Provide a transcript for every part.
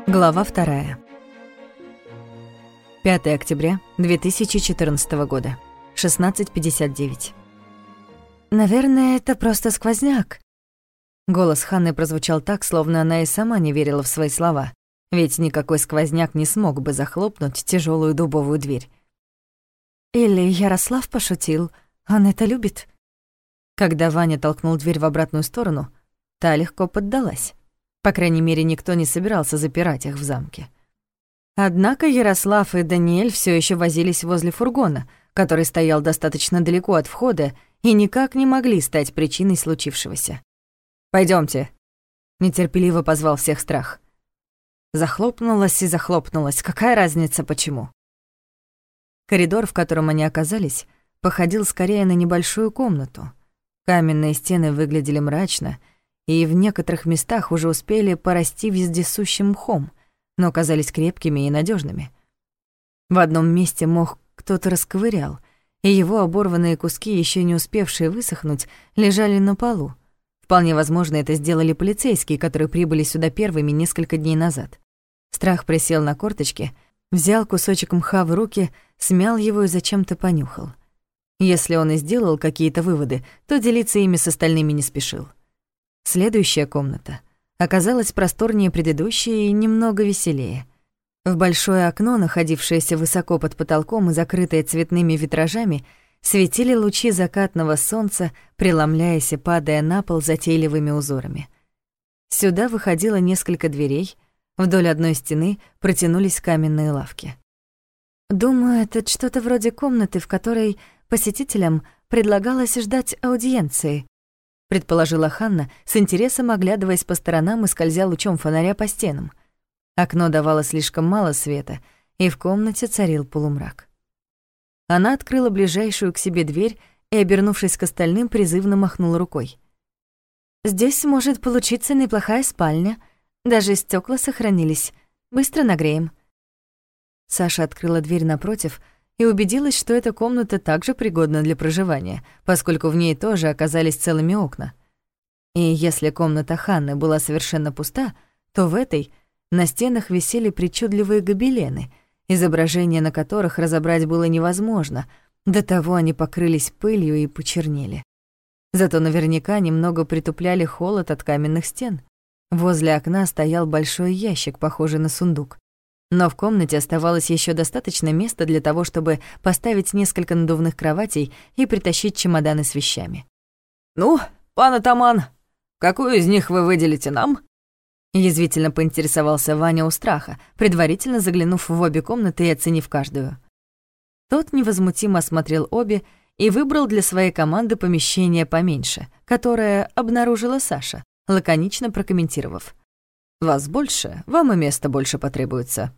Глава 2. 5 октября 2014 года. 16:59. «Наверное, это просто сквозняк». Голос Ханны прозвучал так, словно она и сама не верила в свои слова, ведь никакой сквозняк не смог бы захлопнуть тяжелую дубовую дверь. «Или Ярослав пошутил, он это любит». Когда Ваня толкнул дверь в обратную сторону, та легко поддалась. По крайней мере, никто не собирался запирать их в замке. Однако Ярослав и Даниэль все еще возились возле фургона, который стоял достаточно далеко от входа, и никак не могли стать причиной случившегося. Пойдемте, нетерпеливо позвал всех Страх. Захлопнулась и захлопнулась, какая разница почему? Коридор, в котором они оказались, походил скорее на небольшую комнату. Каменные стены выглядели мрачно, и в некоторых местах уже успели порасти вездесущим мхом, но казались крепкими и надежными. В одном месте мох кто-то расковырял, и его оборванные куски, еще не успевшие высохнуть, лежали на полу. Вполне возможно, это сделали полицейские, которые прибыли сюда первыми несколько дней назад. Страх присел на корточки, взял кусочек мха в руки, смял его и зачем-то понюхал. Если он и сделал какие-то выводы, то делиться ими с остальными не спешил. Следующая комната оказалась просторнее предыдущей и немного веселее. В большое окно, находившееся высоко под потолком и закрытое цветными витражами, светили лучи закатного солнца, преломляясь и падая на пол затейливыми узорами. Сюда выходило несколько дверей, вдоль одной стены протянулись каменные лавки. «Думаю, это что-то вроде комнаты, в которой посетителям предлагалось ждать аудиенции», предположила Ханна, с интересом оглядываясь по сторонам и скользя лучом фонаря по стенам. Окно давало слишком мало света, и в комнате царил полумрак. Она открыла ближайшую к себе дверь и, обернувшись к остальным, призывно махнула рукой. «Здесь может получиться неплохая спальня. Даже стекла сохранились. Быстро нагреем». Саша открыла дверь напротив и убедилась, что эта комната также пригодна для проживания, поскольку в ней тоже оказались целыми окна. И если комната Ханны была совершенно пуста, то в этой на стенах висели причудливые гобелены, изображения на которых разобрать было невозможно, до того они покрылись пылью и почернели. Зато наверняка немного притупляли холод от каменных стен. Возле окна стоял большой ящик, похожий на сундук. Но в комнате оставалось еще достаточно места для того, чтобы поставить несколько надувных кроватей и притащить чемоданы с вещами. «Ну, пан атаман, какую из них вы выделите нам?» Язвительно поинтересовался Ваня у Страха, предварительно заглянув в обе комнаты и оценив каждую. Тот невозмутимо осмотрел обе и выбрал для своей команды помещение поменьше, которое обнаружила Саша, лаконично прокомментировав: «Вас больше, вам и места больше потребуется».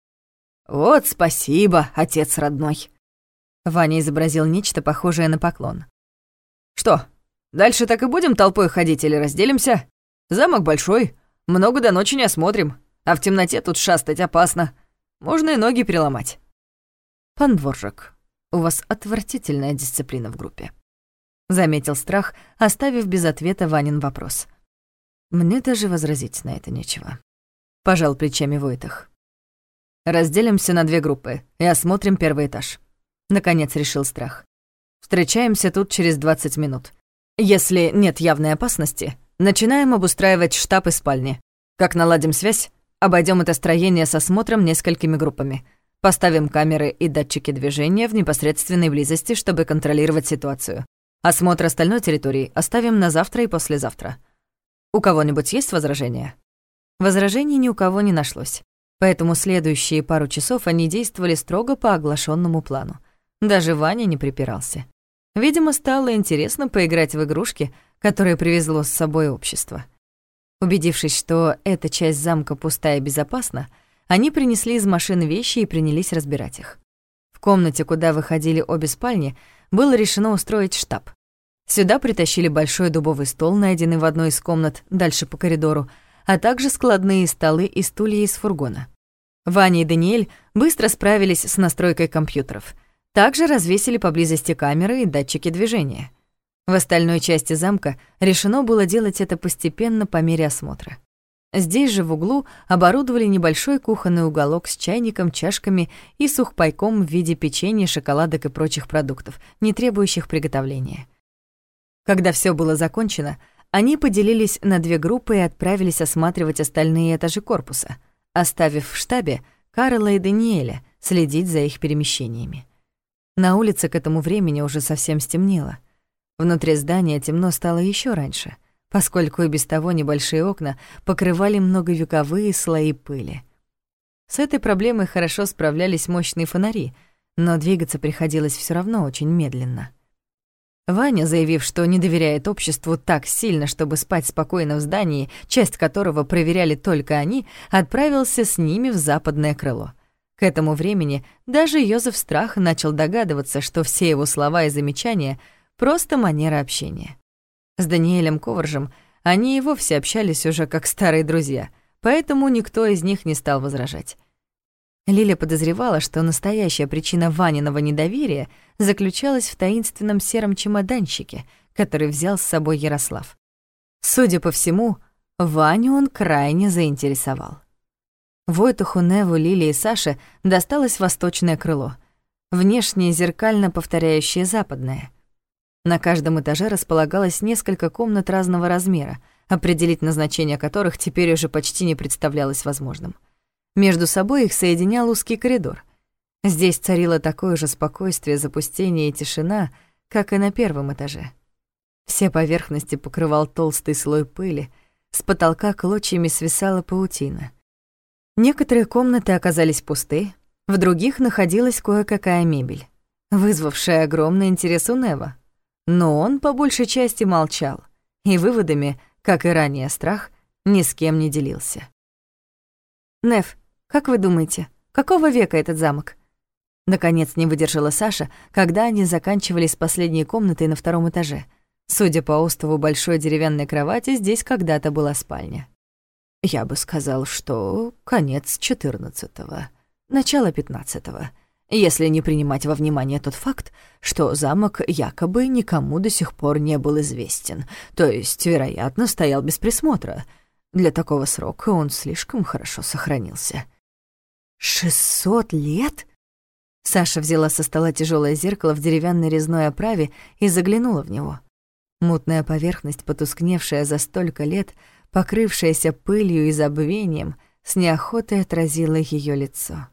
«Вот спасибо, отец родной». Ваня изобразил нечто похожее на поклон. «Что, дальше так и будем толпой ходить или разделимся? Замок большой, много до ночи не осмотрим, а в темноте тут шастать опасно. Можно и ноги переломать». «Пан Дворжак, у вас отвратительная дисциплина в группе», — заметил Страх, оставив без ответа Ванин вопрос. «Мне даже возразить на это нечего», — пожал плечами Войтах. «Разделимся на 2 группы и осмотрим первый этаж», — наконец решил Страх. «Встречаемся тут через 20 минут. Если нет явной опасности, начинаем обустраивать штаб и спальни. Как наладим связь, обойдем это строение с осмотром несколькими группами. Поставим камеры и датчики движения в непосредственной близости, чтобы контролировать ситуацию. Осмотр остальной территории оставим на завтра и послезавтра. У кого-нибудь есть возражения?» Возражений ни у кого не нашлось, поэтому следующие пару часов они действовали строго по оглашенному плану. Даже Ваня не припирался. Видимо, стало интересно поиграть в игрушки, которые привезло с собой общество. Убедившись, что эта часть замка пуста и безопасна, они принесли из машин вещи и принялись разбирать их. В комнате, куда выходили обе спальни, было решено устроить штаб. Сюда притащили большой дубовый стол, найденный в одной из комнат дальше по коридору, а также складные столы и стулья из фургона. Ваня и Даниэль быстро справились с настройкой компьютеров. Также развесили поблизости камеры и датчики движения. В остальной части замка решено было делать это постепенно по мере осмотра. Здесь же в углу оборудовали небольшой кухонный уголок с чайником, чашками и сухпайком в виде печенья, шоколадок и прочих продуктов, не требующих приготовления. Когда все было закончено, они поделились на 2 группы и отправились осматривать остальные этажи корпуса, оставив в штабе Карла и Даниэля следить за их перемещениями. На улице к этому времени уже совсем стемнело. Внутри здания темно стало еще раньше, поскольку и без того небольшие окна покрывали многовековые слои пыли. С этой проблемой хорошо справлялись мощные фонари, но двигаться приходилось все равно очень медленно. Ваня, заявив, что не доверяет обществу так сильно, чтобы спать спокойно в здании, часть которого проверяли только они, отправился с ними в западное крыло. К этому времени даже Йозеф Страх начал догадываться, что все его слова и замечания — просто манера общения. С Даниэлем Коваржем они и вовсе общались уже как старые друзья, поэтому никто из них не стал возражать. Лиля подозревала, что настоящая причина Ваниного недоверия заключалась в таинственном сером чемоданчике, который взял с собой Ярослав. Судя по всему, Ваню он крайне заинтересовал. Войтуху, Неву, Лиле и Саше досталось восточное крыло, внешне зеркально повторяющее западное. На каждом этаже располагалось несколько комнат разного размера, определить назначение которых теперь уже почти не представлялось возможным. Между собой их соединял узкий коридор. Здесь царило такое же спокойствие, запустение и тишина, как и на первом этаже. Все поверхности покрывал толстый слой пыли, с потолка клочьями свисала паутина. Некоторые комнаты оказались пусты, в других находилась кое-какая мебель, вызвавшая огромный интерес у Нева. Но он по большей части молчал, и выводами, как и ранее Страх, ни с кем не делился. «Нев, как вы думаете, какого века этот замок?» Наконец не выдержала Саша, когда они заканчивали с последней комнатой на 2-м этаже. Судя по остову большой деревянной кровати, здесь когда-то была спальня. «Я бы сказал, что конец 14-го, начало 15-го, если не принимать во внимание тот факт, что замок якобы никому до сих пор не был известен, то есть, вероятно, стоял без присмотра. Для такого срока он слишком хорошо сохранился». 600 лет? Саша взяла со стола тяжелое зеркало в деревянной резной оправе и заглянула в него. Мутная поверхность, потускневшая за столько лет, покрывшаяся пылью и забвением, с неохотой отразила ее лицо.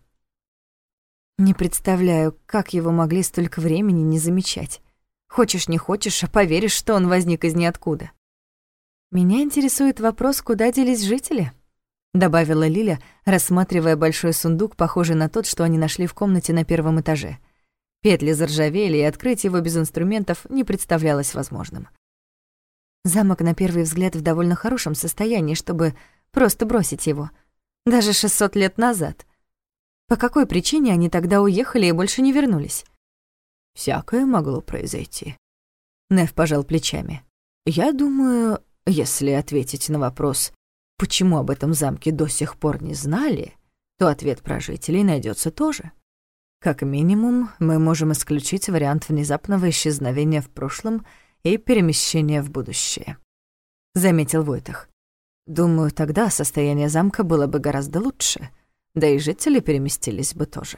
Не представляю, как его могли столько времени не замечать. Хочешь не хочешь, а поверишь, что он возник из ниоткуда. Меня интересует вопрос, куда делись жители, добавила Лиля, рассматривая большой сундук, похожий на тот, что они нашли в комнате на 1-м этаже. Петли заржавели, и открыть его без инструментов не представлялось возможным. Замок на первый взгляд в довольно хорошем состоянии, чтобы просто бросить его. Даже 600 лет назад. По какой причине они тогда уехали и больше не вернулись? Всякое могло произойти. Нев пожал плечами. Я думаю, если ответить на вопрос, почему об этом замке до сих пор не знали, то ответ про жителей найдется тоже. Как минимум, мы можем исключить вариант внезапного исчезновения в прошлом и перемещения в будущее, заметил Войтах. Думаю, тогда состояние замка было бы гораздо лучше, да и жители переместились бы тоже.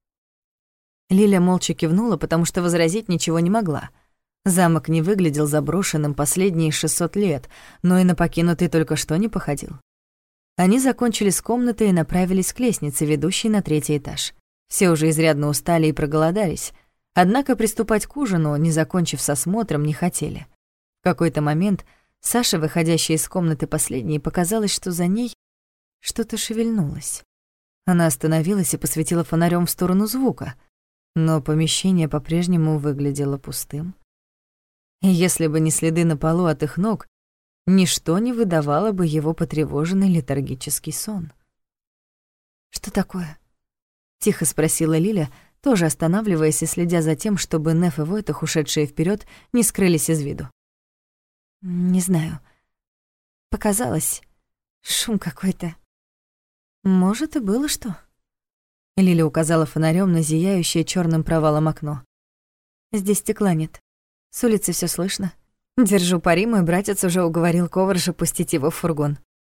Лиля молча кивнула, потому что возразить ничего не могла. Замок не выглядел заброшенным последние 600 лет, но и на покинутый только что не походил. Они закончили с комнатой и направились к лестнице, ведущей на 3-й этаж. Все уже изрядно устали и проголодались, однако приступать к ужину, не закончив с осмотром, не хотели. В какой-то момент Саше, выходящей из комнаты последней, показалось, что за ней что-то шевельнулось. Она остановилась и посветила фонарем в сторону звука, но помещение по-прежнему выглядело пустым. И если бы не следы на полу от их ног, ничто не выдавало бы его потревоженный летаргический сон. «Что такое?» — тихо спросила Лиля, тоже останавливаясь и следя за тем, чтобы Неф и Войтах, ушедшие вперед, не скрылись из виду. «Не знаю. Показалось. Шум какой-то. Может, и было что?» Лиля указала фонарем на зияющее черным провалом окно. «Здесь стекла нет. С улицы все слышно. Держу пари, мой братец уже уговорил Коваржа пустить его в фургон».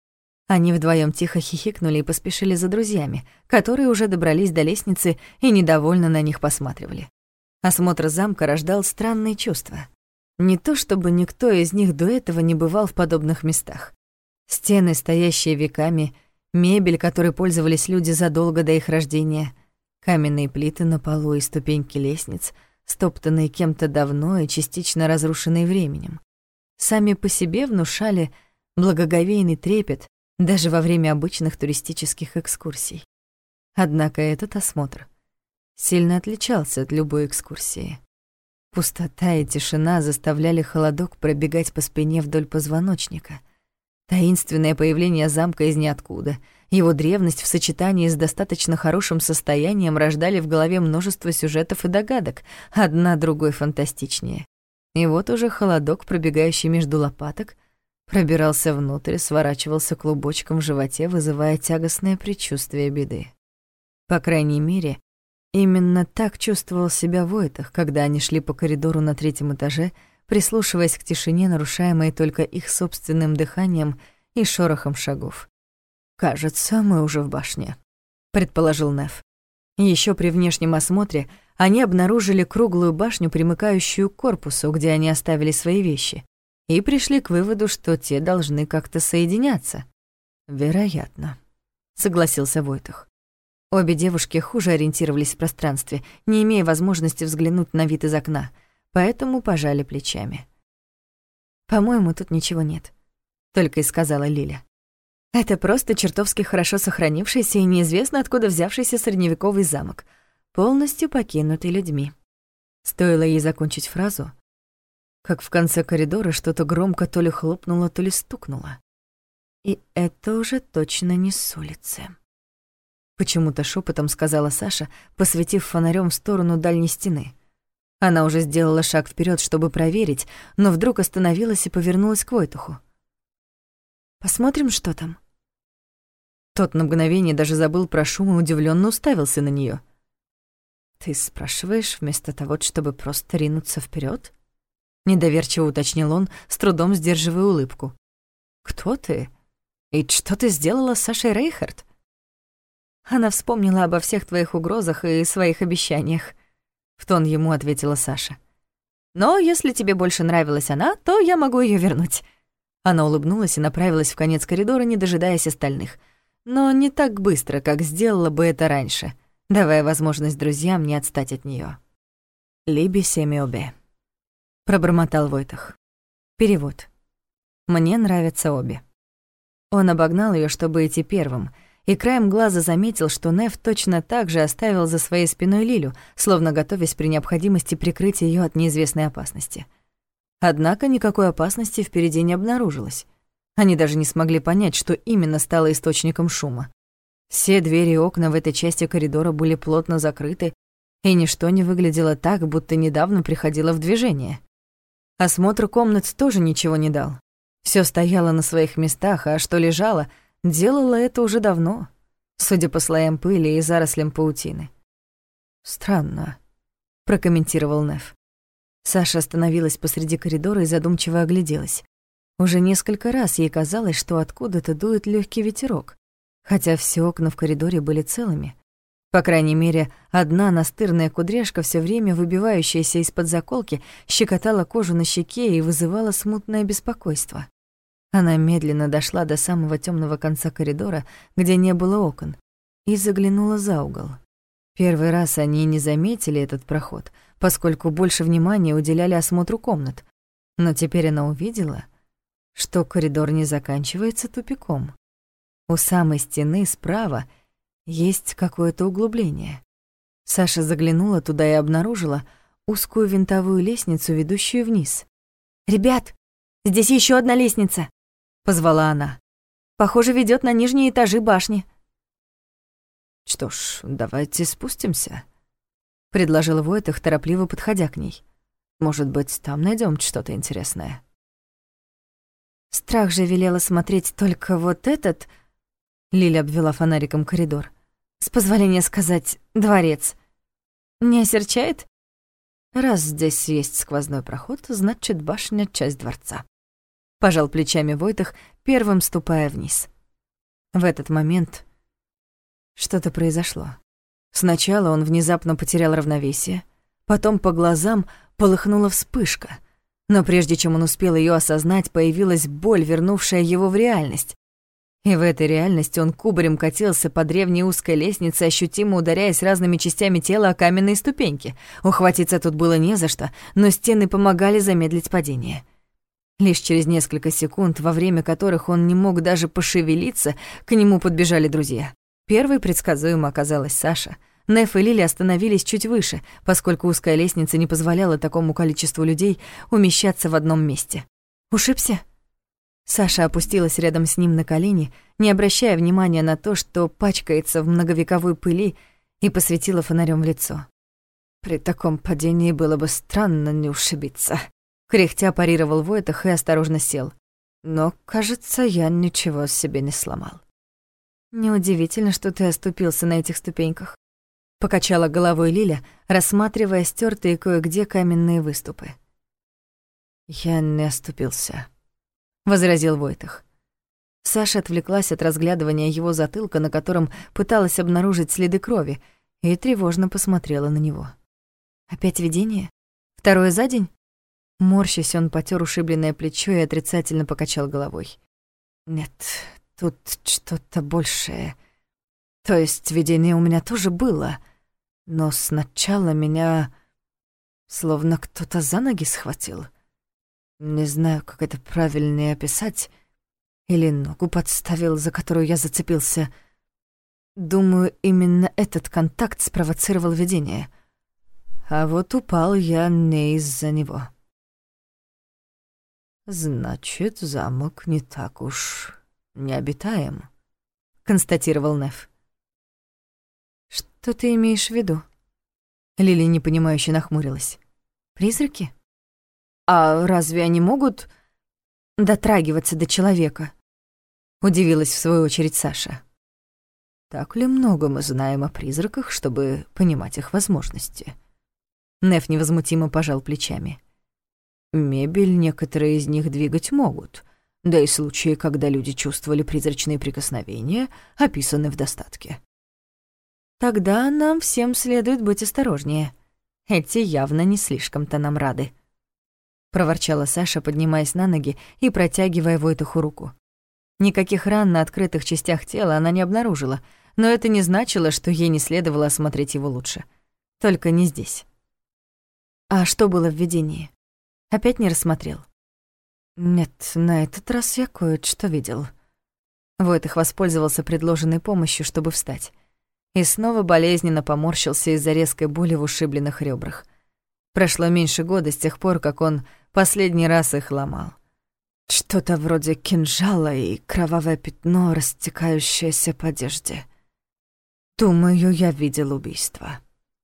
Они вдвоем тихо хихикнули и поспешили за друзьями, которые уже добрались до лестницы и недовольно на них посматривали. Осмотр замка рождал странные чувства. Не то чтобы никто из них до этого не бывал в подобных местах. Стены, стоящие веками, мебель, которой пользовались люди задолго до их рождения, каменные плиты на полу и ступеньки лестниц, стоптанные кем-то давно и частично разрушенные временем, сами по себе внушали благоговейный трепет даже во время обычных туристических экскурсий. Однако этот осмотр сильно отличался от любой экскурсии. Пустота и тишина заставляли холодок пробегать по спине вдоль позвоночника. Таинственное появление замка из ниоткуда, его древность в сочетании с достаточно хорошим состоянием рождали в голове множество сюжетов и догадок, одна другой фантастичнее. И вот уже холодок, пробегающий между лопаток, пробирался внутрь, сворачивался клубочком в животе, вызывая тягостное предчувствие беды. По крайней мере, именно так чувствовал себя Войтах, когда они шли по коридору на 3-м этаже, прислушиваясь к тишине, нарушаемой только их собственным дыханием и шорохом шагов. «Кажется, мы уже в башне», — предположил Неф. Еще при внешнем осмотре они обнаружили круглую башню, примыкающую к корпусу, где они оставили свои вещи, и пришли к выводу, что те должны как-то соединяться. «Вероятно», — согласился Войтах. Обе девушки хуже ориентировались в пространстве, не имея возможности взглянуть на вид из окна, поэтому пожали плечами. «По-моему, тут ничего нет», — только и сказала Лиля. «Это просто чертовски хорошо сохранившийся и неизвестно откуда взявшийся средневековый замок, полностью покинутый людьми». Стоило ей закончить фразу, как в конце коридора что-то громко то ли хлопнуло, то ли стукнуло. И это уже точно не с улицы. Почему-то шепотом сказала Саша, посветив фонарем в сторону дальней стены. Она уже сделала шаг вперед, чтобы проверить, но вдруг остановилась и повернулась к Войтуху. «Посмотрим, что там». Тот на мгновение даже забыл про шум и удивлённо уставился на неё. «Ты спрашиваешь вместо того, чтобы просто ринуться вперёд?» Недоверчиво уточнил он, с трудом сдерживая улыбку. «Кто ты? И что ты сделала с Сашей Рейхард?» «Она вспомнила обо всех твоих угрозах и своих обещаниях», — в тон ему ответила Саша. «Но если тебе больше нравилась она, то я могу её вернуть». Она улыбнулась и направилась в конец коридора, не дожидаясь остальных, но не так быстро, как сделала бы это раньше, давая возможность друзьям не отстать от неё. «Либи семиобе», — пробормотал Войтах. Перевод. «Мне нравятся обе». Он обогнал её, чтобы идти первым, и краем глаза заметил, что Неф точно так же оставил за своей спиной Лилю, словно готовясь при необходимости прикрыть её от неизвестной опасности. Однако никакой опасности впереди не обнаружилось. Они даже не смогли понять, что именно стало источником шума. Все двери и окна в этой части коридора были плотно закрыты, и ничто не выглядело так, будто недавно приходило в движение. Осмотр комнат тоже ничего не дал. Всё стояло на своих местах, а что лежало, делало это уже давно, судя по слоям пыли и зарослям паутины. «Странно», — прокомментировал Неф. Саша остановилась посреди коридора и задумчиво огляделась. Уже несколько раз ей казалось, что откуда-то дует лёгкий ветерок, хотя все окна в коридоре были целыми. По крайней мере, одна настырная кудряшка, всё время выбивающаяся из-под заколки, щекотала кожу на щеке и вызывала смутное беспокойство. Она медленно дошла до самого тёмного конца коридора, где не было окон, и заглянула за угол. Первый раз они не заметили этот проход, поскольку больше внимания уделяли осмотру комнат, но теперь она увидела, что коридор не заканчивается тупиком. У самой стены справа есть какое-то углубление. Саша заглянула туда и обнаружила узкую винтовую лестницу, ведущую вниз. «Ребят, здесь ещё одна лестница!» — позвала она. «Похоже, ведёт на нижние этажи башни». «Что ж, давайте спустимся», — предложил Войтах, торопливо подходя к ней. «Может быть, там найдём что-то интересное». Страх же велела смотреть только вот этот... Лиля обвела фонариком коридор. С позволения сказать, дворец. Не осерчает? Раз здесь есть сквозной проход, значит, башня — часть дворца. Пожал плечами Войтах, первым ступая вниз. В этот момент что-то произошло. Сначала он внезапно потерял равновесие, потом по глазам полыхнула вспышка, но прежде чем он успел её осознать, появилась боль, вернувшая его в реальность. И в этой реальности он кубарем катился по древней узкой лестнице, ощутимо ударяясь разными частями тела о каменные ступеньки. Ухватиться тут было не за что, но стены помогали замедлить падение. Лишь через несколько секунд, во время которых он не мог даже пошевелиться, к нему подбежали друзья. Первой предсказуемо оказалась Саша. Неф и Лили остановились чуть выше, поскольку узкая лестница не позволяла такому количеству людей умещаться в одном месте. «Ушибся?» Саша опустилась рядом с ним на колени, не обращая внимания на то, что пачкается в многовековой пыли, и посветила фонарем в лицо. «При таком падении было бы странно не ушибиться», — кряхтя парировал Войтах и осторожно сел. «Но, кажется, я ничего себе не сломал». «Неудивительно, что ты оступился на этих ступеньках», — покачала головой Лиля, рассматривая стертые кое-где каменные выступы. «Я не оступился», — возразил Войтах. Саша отвлеклась от разглядывания его затылка, на котором пыталась обнаружить следы крови, и тревожно посмотрела на него. «Опять видение? Второе за день?» Морщась, он потёр ушибленное плечо и отрицательно покачал головой. «Нет, тут что-то большее. То есть видение у меня тоже было, но сначала меня словно кто-то за ноги схватил. Не знаю, как это правильнее описать. Или ногу подставил, за которую я зацепился. Думаю, именно этот контакт спровоцировал видение. А вот упал я не из-за него». «Значит, замок не так уж необитаем», — констатировал Неф. «Что ты имеешь в виду?» Лили непонимающе нахмурилась. «Призраки? А разве они могут дотрагиваться до человека?» Удивилась в свою очередь Саша. «Так ли много мы знаем о призраках, чтобы понимать их возможности?» Неф невозмутимо пожал плечами. «Мебель некоторые из них двигать могут, да и случаи, когда люди чувствовали призрачные прикосновения, описаны в достатке». «Тогда нам всем следует быть осторожнее. Эти явно не слишком-то нам рады», — проворчала Саша, поднимаясь на ноги и протягивая Войтаху руку. Никаких ран на открытых частях тела она не обнаружила, но это не значило, что ей не следовало осмотреть его лучше. Только не здесь. «А что было в видении? Опять не рассмотрел?» «Нет, на этот раз я кое-что видел». Войтах воспользовался предложенной помощью, чтобы встать. И снова болезненно поморщился из-за резкой боли в ушибленных ребрах. Прошло меньше года с тех пор, как он последний раз их ломал. Что-то вроде кинжала и кровавое пятно, растекающееся по одежде. Думаю, я видел убийство.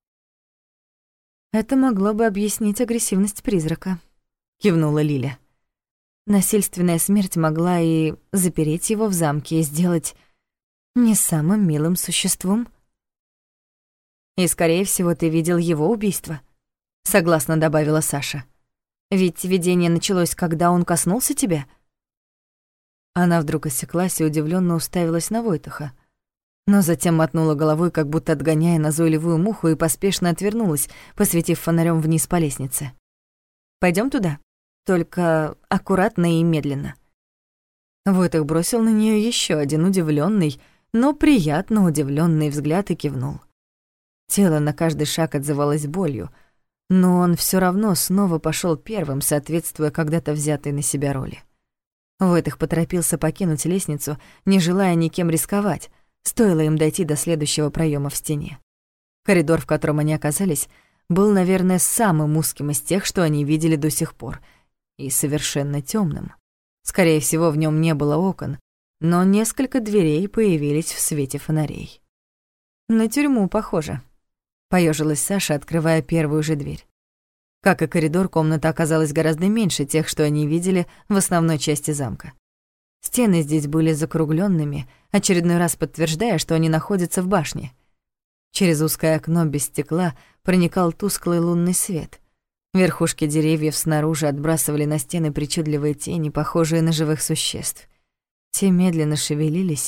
«Это могло бы объяснить агрессивность призрака», — кивнула Лиля. «Насильственная смерть могла и запереть его в замке и сделать не самым милым существом». «И, скорее всего, ты видел его убийство», — согласно добавила Саша. «Ведь видение началось, когда он коснулся тебя». Она вдруг осеклась и удивлённо уставилась на Войтаха, но затем мотнула головой, как будто отгоняя назойливую муху, и поспешно отвернулась, посветив фонарем вниз по лестнице. «Пойдём туда, только аккуратно и медленно». Войтах бросил на неё ещё один удивлённый, но приятно удивлённый взгляд и кивнул. Тело на каждый шаг отзывалось болью, но он всё равно снова пошёл первым, соответствуя когда-то взятой на себя роли. Войтах поторопился покинуть лестницу, не желая никем рисковать, стоило им дойти до следующего проёма в стене. Коридор, в котором они оказались, был, наверное, самым узким из тех, что они видели до сих пор, и совершенно тёмным. Скорее всего, в нём не было окон, но несколько дверей появились в свете фонарей. «На тюрьму похоже», — поёжилась Саша, открывая первую же дверь. Как и коридор, комната оказалась гораздо меньше тех, что они видели в основной части замка. Стены здесь были закруглёнными, очередной раз подтверждая, что они находятся в башне. Через узкое окно без стекла проникал тусклый лунный свет. Верхушки деревьев снаружи отбрасывали на стены причудливые тени, похожие на живых существ. Те медленно шевелились,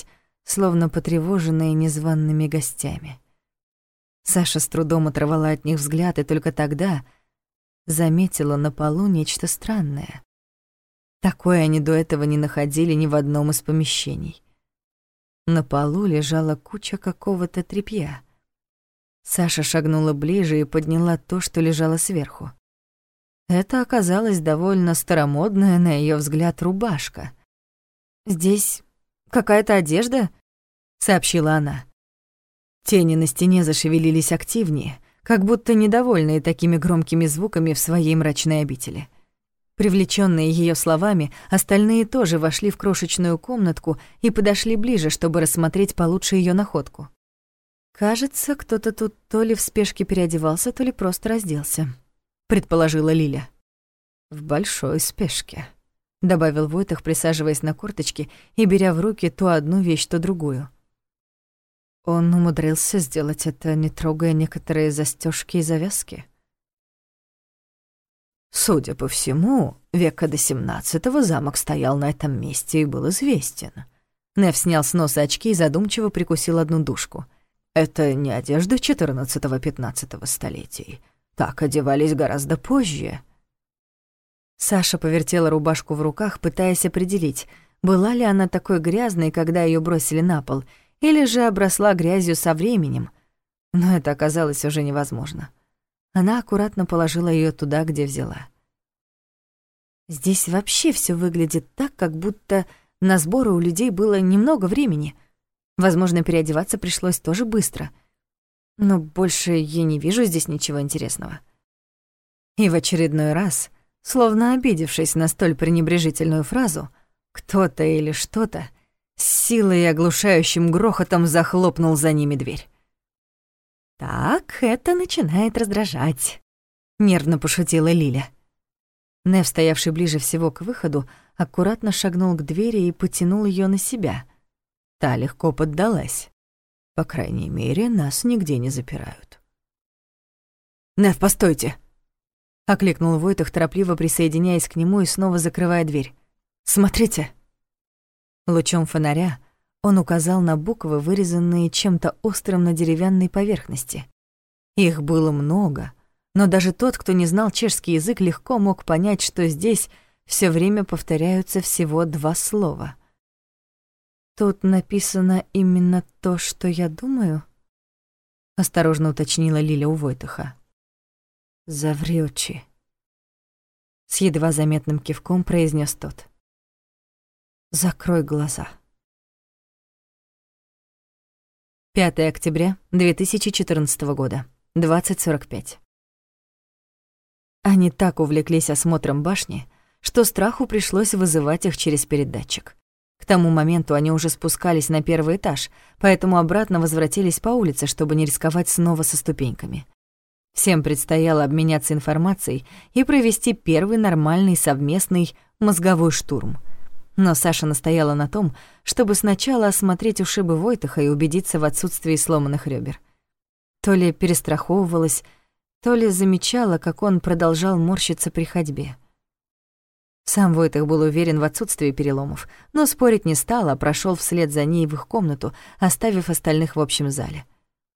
словно потревоженные незваными гостями. Саша с трудом оторвала от них взгляд и только тогда заметила на полу нечто странное. Такое они до этого не находили ни в одном из помещений. На полу лежала куча какого-то тряпья. Саша шагнула ближе и подняла то, что лежало сверху. Это оказалась довольно старомодная, на её взгляд, рубашка. «Здесь какая-то одежда?» — сообщила она. Тени на стене зашевелились активнее, как будто недовольные такими громкими звуками в своей мрачной обители. Привлечённые её словами, остальные тоже вошли в крошечную комнатку и подошли ближе, чтобы рассмотреть получше её находку. «Кажется, кто-то тут то ли в спешке переодевался, то ли просто разделся», — предположила Лиля. «В большой спешке», — добавил Войтах, присаживаясь на корточки и беря в руки то одну вещь, то другую. Он умудрился сделать это, не трогая некоторые застёжки и завязки. Судя по всему, века до 17-го замок стоял на этом месте и был известен. Нев снял с носа очки и задумчиво прикусил одну дужку. Это не одежда 14-15 столетий. Так одевались гораздо позже. Саша повертела рубашку в руках, пытаясь определить, была ли она такой грязной, когда её бросили на пол, или же обросла грязью со временем. Но это оказалось уже невозможно. Она аккуратно положила её туда, где взяла. Здесь вообще всё выглядит так, как будто на сборы у людей было немного времени. Возможно, переодеваться пришлось тоже быстро. Но больше я не вижу здесь ничего интересного. И в очередной раз, словно обидевшись на столь пренебрежительную фразу, кто-то или что-то с силой и оглушающим грохотом захлопнул за ними дверь. «Так, это начинает раздражать», — нервно пошутила Лиля. Нев, стоявший ближе всего к выходу, аккуратно шагнул к двери и потянул её на себя. Та легко поддалась. По крайней мере, нас нигде не запирают. «Нев, постойте!» — окликнул Войтах, торопливо присоединяясь к нему и снова закрывая дверь. «Смотрите!» Лучом фонаря он указал на буквы, вырезанные чем-то острым на деревянной поверхности. Их было много, но даже тот, кто не знал чешский язык, легко мог понять, что здесь всё время повторяются всего 2 слова. «Тут написано именно то, что я думаю?» — осторожно уточнила Лиля у Войтаха. «Заврёчи», — с едва заметным кивком произнёс тот. «Закрой глаза». 5 октября 2014 года, 20:45. Они так увлеклись осмотром башни, что страху пришлось вызывать их через передатчик. К тому моменту они уже спускались на 1-й этаж, поэтому обратно возвратились по улице, чтобы не рисковать снова со ступеньками. Всем предстояло обменяться информацией и провести первый нормальный совместный мозговой штурм. Но Саша настояла на том, чтобы сначала осмотреть ушибы Войтаха и убедиться в отсутствии сломанных ребер. То ли перестраховывалась, то ли замечала, как он продолжал морщиться при ходьбе. Сам Войтах был уверен в отсутствии переломов, но спорить не стал, а прошёл вслед за ней в их комнату, оставив остальных в общем зале.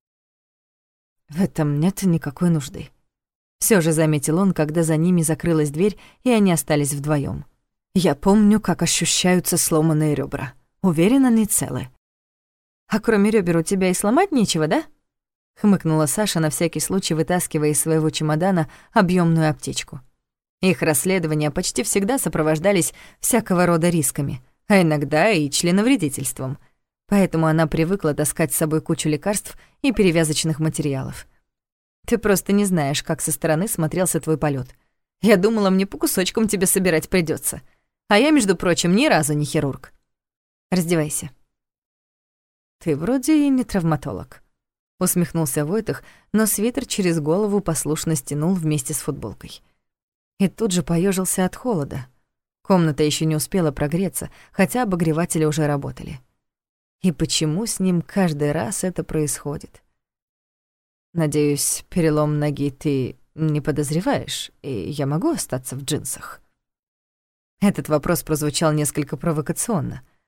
В этом нет никакой нужды. Всё же заметил он, когда за ними закрылась дверь, и они остались вдвоём. Я помню, как ощущаются сломанные ребра. Уверен, они целы. «А кроме ребер у тебя и сломать нечего, да?» — хмыкнула Саша, на всякий случай вытаскивая из своего чемодана объёмную аптечку. Их расследования почти всегда сопровождались всякого рода рисками, а иногда и членовредительством. Поэтому она привыкла таскать с собой кучу лекарств и перевязочных материалов. «Ты просто не знаешь, как со стороны смотрелся твой полёт. Я думала, мне по кусочкам тебе собирать придётся. А я, между прочим, ни разу не хирург. Раздевайся». «Ты вроде и не травматолог», — усмехнулся Войтах, но свитер через голову послушно стянул вместе с футболкой. И тут же поёжился от холода. Комната ещё не успела прогреться, хотя обогреватели уже работали. И почему с ним каждый раз это происходит? «Надеюсь, перелом ноги ты не подозреваешь, и я могу остаться в джинсах?» Этот вопрос прозвучал несколько провокационно.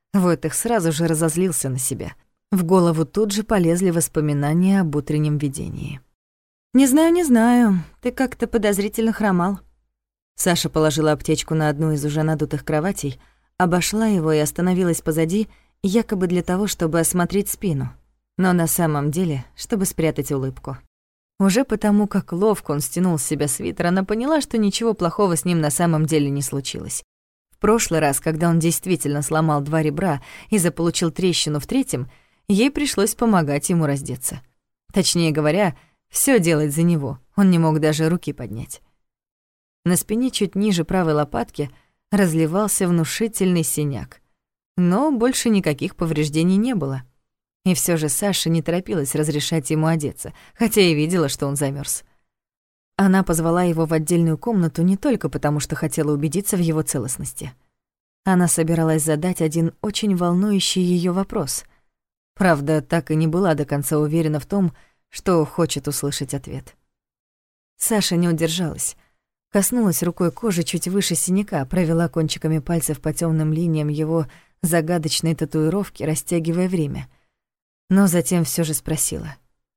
Войтых сразу же разозлился на себя. В голову тут же полезли воспоминания об утреннем видении. «Не знаю, ты как-то подозрительно хромал». Саша положила аптечку на одну из уже надутых кроватей, обошла его и остановилась позади, якобы для того, чтобы осмотреть спину, но на самом деле, чтобы спрятать улыбку. Уже потому, как ловко он стянул с себя свитер, она поняла, что ничего плохого с ним на самом деле не случилось. В прошлый раз, когда он действительно сломал 2 ребра и заполучил трещину в 3-м, ей пришлось помогать ему раздеться. Точнее говоря, всё делать за него, он не мог даже руки поднять. На спине чуть ниже правой лопатки разливался внушительный синяк. Но больше никаких повреждений не было. И всё же Саша не торопилась разрешать ему одеться, хотя и видела, что он замёрз. Она позвала его в отдельную комнату не только потому, что хотела убедиться в его целостности. Она собиралась задать один очень волнующий её вопрос. Правда, так и не была до конца уверена в том, что хочет услышать ответ. Саша не удержалась. Коснулась рукой кожи чуть выше синяка, провела кончиками пальцев по тёмным линиям его загадочной татуировки, растягивая время. Но затем всё же спросила: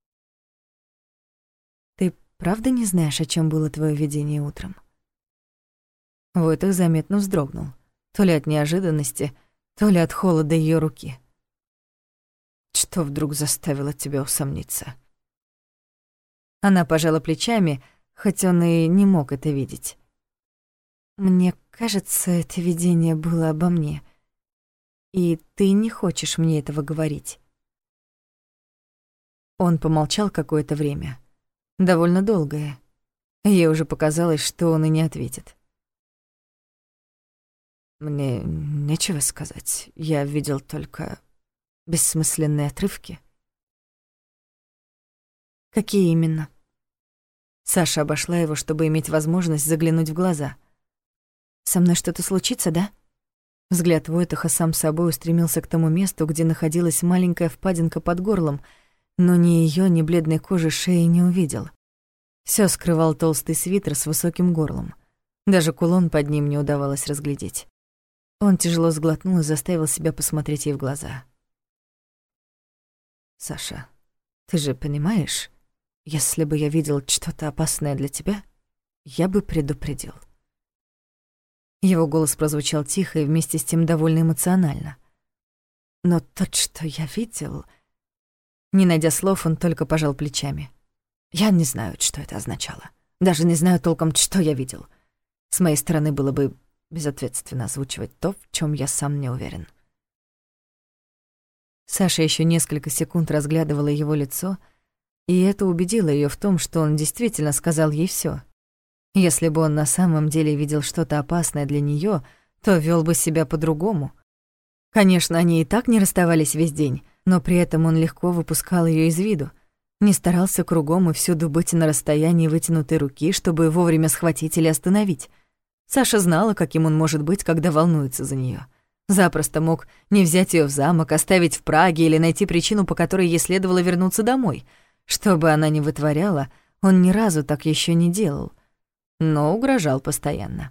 «Ты правда не знаешь, о чём было твоё видение утром?» Войтых заметно вздрогнул, то ли от неожиданности, то ли от холода её руки. «Что вдруг заставило тебя усомниться?» Она пожала плечами, хоть он и не мог это видеть. «Мне кажется, это видение было обо мне, и ты не хочешь мне этого говорить». Он помолчал какое-то время, довольно долгое. Ей уже показалось, что он и не ответит. «Мне нечего сказать. Я видел только бессмысленные отрывки». «Какие именно?» Саша обошла его, чтобы иметь возможность заглянуть в глаза. «Со мной что-то случится, да?» Взгляд Войтаха сам собой устремился к тому месту, где находилась маленькая впадинка под горлом, но ни её, ни бледной кожи шеи не увидел. Всё скрывал толстый свитер с высоким горлом. Даже кулон под ним не удавалось разглядеть. Он тяжело сглотнул и заставил себя посмотреть ей в глаза. «Саша, ты же понимаешь, если бы я видел что-то опасное для тебя, я бы предупредил». Его голос прозвучал тихо и вместе с тем довольно эмоционально. «Но то, что я видел...» Не найдя слов, он только пожал плечами. «Я не знаю, что это означало. Даже не знаю толком, что я видел. С моей стороны было бы безответственно озвучивать то, в чём я сам не уверен». Саша ещё несколько секунд разглядывала его лицо, и это убедило её в том, что он действительно сказал ей всё. Если бы он на самом деле видел что-то опасное для неё, то вёл бы себя по-другому. Конечно, они и так не расставались весь день, но при этом он легко выпускал её из виду, не старался кругом и всюду быть на расстоянии вытянутой руки, чтобы вовремя схватить или остановить. Саша знала, каким он может быть, когда волнуется за неё. Запросто мог не взять её в замок, оставить в Праге или найти причину, по которой ей следовало вернуться домой. Что бы она ни вытворяла, он ни разу так ещё не делал, но угрожал постоянно.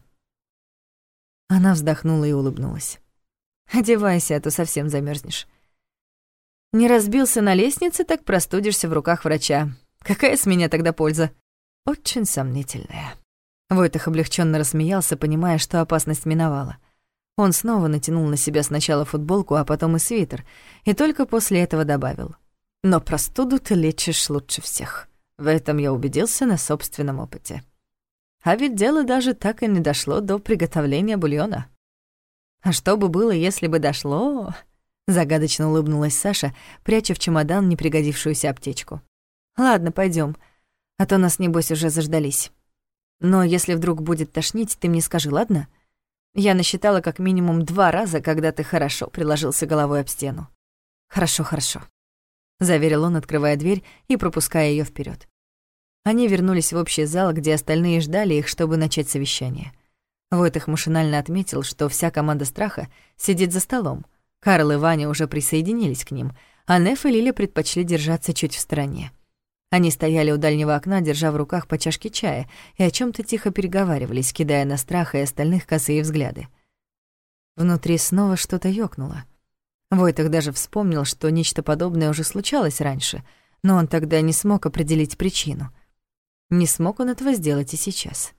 Она вздохнула и улыбнулась. «Одевайся, а то совсем замёрзнешь. Не разбился на лестнице, так простудишься в руках врача. Какая с меня тогда польза?» «Очень сомнительная». Войтах облегчённо рассмеялся, понимая, что опасность миновала. Он снова натянул на себя сначала футболку, а потом и свитер, и только после этого добавил: «Но простуду ты лечишь лучше всех. В этом я убедился на собственном опыте. А ведь дело даже так и не дошло до приготовления бульона». «А что бы было, если бы дошло?» — загадочно улыбнулась Саша, пряча в чемодан непригодившуюся аптечку. «Ладно, пойдём, а то нас, небось, уже заждались. Но если вдруг будет тошнить, ты мне скажи, ладно? Я насчитала как минимум 2 раза, когда ты хорошо приложился головой об стену». «Хорошо, хорошо», — заверил он, открывая дверь и пропуская её вперёд. Они вернулись в общий зал, где остальные ждали их, чтобы начать совещание. Войтах машинально отметил, что вся команда страха сидит за столом. Карл и Ваня уже присоединились к ним, а Неф и Лиля предпочли держаться чуть в стороне. Они стояли у дальнего окна, держа в руках по чашке чая, и о чём-то тихо переговаривались, кидая на Страха и остальных косые взгляды. Внутри снова что-то ёкнуло. Войтых даже вспомнил, что нечто подобное уже случалось раньше, но он тогда не смог определить причину. Не смог он этого сделать и сейчас.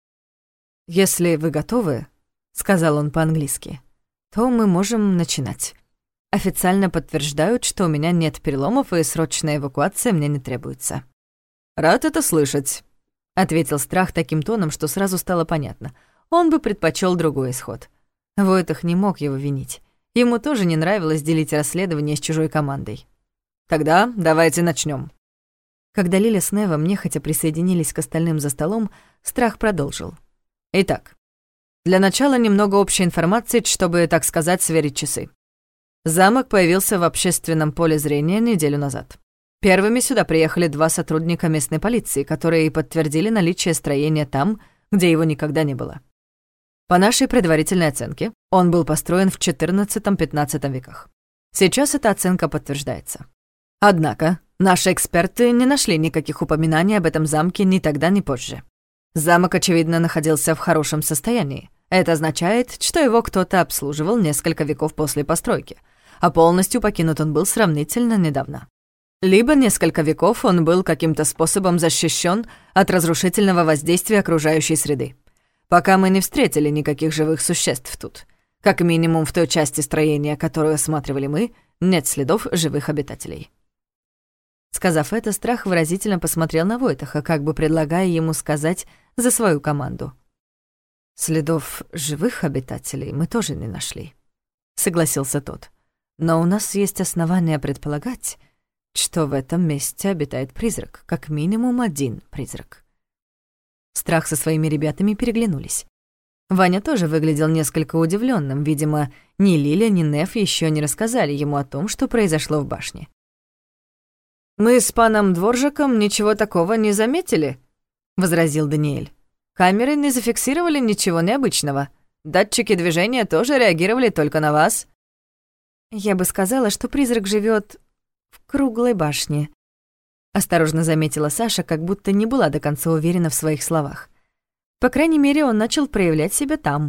«Если вы готовы», — сказал он по-английски, — «то мы можем начинать. Официально подтверждают, что у меня нет переломов и срочная эвакуация мне не требуется». «Рад это слышать», — ответил Страх таким тоном, что сразу стало понятно. Он бы предпочел другой исход. Войтых не мог его винить. Ему тоже не нравилось делить расследование с чужой командой. «Тогда давайте начнем. Когда Лиля с Невом нехотя присоединились к остальным за столом, Страх продолжил. «Итак, для начала немного общей информации, чтобы, так сказать, сверить часы. Замок появился в общественном поле зрения неделю назад. Первыми сюда приехали 2 сотрудника местной полиции, которые подтвердили наличие строения там, где его никогда не было. По нашей предварительной оценке, он был построен в XIV-XV веках. Сейчас эта оценка подтверждается. Однако наши эксперты не нашли никаких упоминаний об этом замке ни тогда, ни позже. Замок, очевидно, находился в хорошем состоянии. Это означает, что его кто-то обслуживал несколько веков после постройки, а полностью покинут он был сравнительно недавно. Либо несколько веков он был каким-то способом защищен от разрушительного воздействия окружающей среды. Пока мы не встретили никаких живых существ тут. Как минимум в той части строения, которую осматривали мы, нет следов живых обитателей». Сказав это, Страх выразительно посмотрел на Войтаха, как бы предлагая ему сказать за свою команду. «Следов живых обитателей мы тоже не нашли», — согласился тот. «Но у нас есть основания предполагать, что в этом месте обитает призрак, как минимум один призрак». Страх со своими ребятами переглянулись. Ваня тоже выглядел несколько удивленным. Видимо, ни Лиля, ни Нев еще не рассказали ему о том, что произошло в башне. «Мы с паном Дворжаком ничего такого не заметили», — возразил Даниэль. «Камеры не зафиксировали ничего необычного. Датчики движения тоже реагировали только на вас». «Я бы сказала, что призрак живет в круглой башне», — осторожно заметила Саша, как будто не была до конца уверена в своих словах. По крайней мере, он начал проявлять себя там.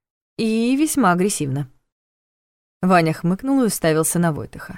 И весьма агрессивно. Ваня хмыкнул и уставился на Войтаха.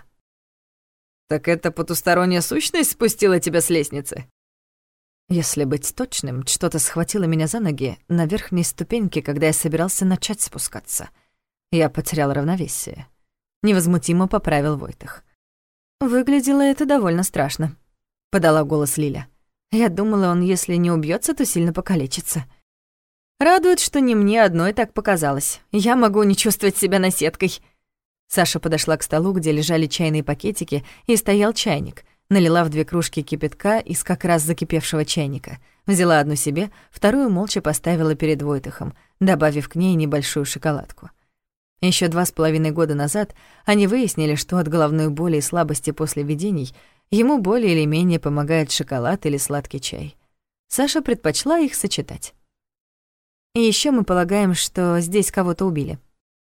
«Так это потусторонняя сущность спустила тебя с лестницы?» Если быть точным, что-то схватило меня за ноги на верхней ступеньке, когда я собирался начать спускаться. Я потерял равновесие. Невозмутимо поправил Войтах. «Выглядело это довольно страшно», — подала голос Лиля. «Я думала, он, если не убьется, то сильно покалечится». «Радует, что не мне одной так показалось. Я могу не чувствовать себя наседкой». Саша подошла к столу, где лежали чайные пакетики, и стоял чайник. Налила в 2 кружки кипятка из как раз закипевшего чайника. Взяла одну себе, вторую молча поставила перед Войтахом, добавив к ней небольшую шоколадку. Еще 2,5 года назад они выяснили, что от головной боли и слабости после видений ему более или менее помогает шоколад или сладкий чай. Саша предпочла их сочетать. И еще мы полагаем, что здесь кого-то убили.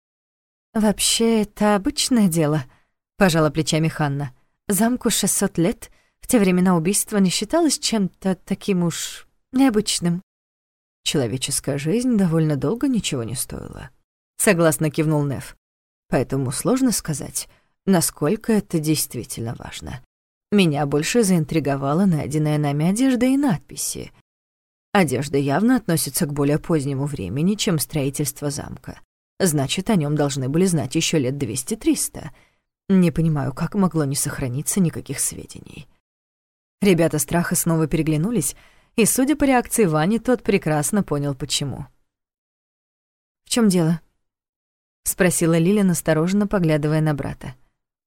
«Вообще, это обычное дело», — пожала плечами Ханна. «Замку 600 лет, в те времена убийство не считалось чем-то таким уж необычным». «Человеческая жизнь довольно долго ничего не стоила», — согласно кивнул Нев. «Поэтому сложно сказать, насколько это действительно важно. Меня больше заинтриговала найденная нами одежда и надписи. Одежда явно относится к более позднему времени, чем строительство замка. Значит, о нем должны были знать еще лет 200-300. Не понимаю, как могло не сохраниться никаких сведений». Ребята Страха снова переглянулись, и, судя по реакции Вани, тот прекрасно понял, почему. «В чем дело?» — спросила Лиля, настороженно поглядывая на брата.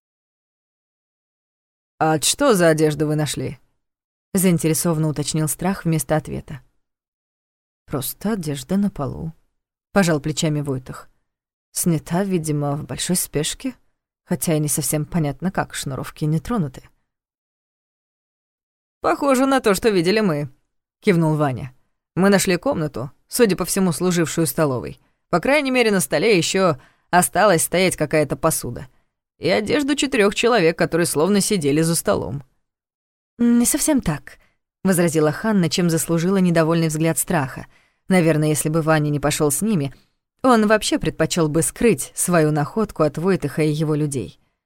«А что за одежду вы нашли?» — заинтересованно уточнил Страх вместо ответа. «Просто одежда на полу», — пожал плечами Войтах. «Снята, видимо, в большой спешке, хотя и не совсем понятно, как шнуровки не тронуты». «Похоже на то, что видели мы», — кивнул Ваня. «Мы нашли комнату, судя по всему, служившую столовой. По крайней мере, на столе еще осталась стоять какая-то посуда. И одежду 4 человек, которые словно сидели за столом». «Не совсем так», — возразила Ханна, чем заслужила недовольный взгляд Страха. Наверное, если бы Ваня не пошел с ними, он вообще предпочел бы скрыть свою находку от Войтаха и его людей.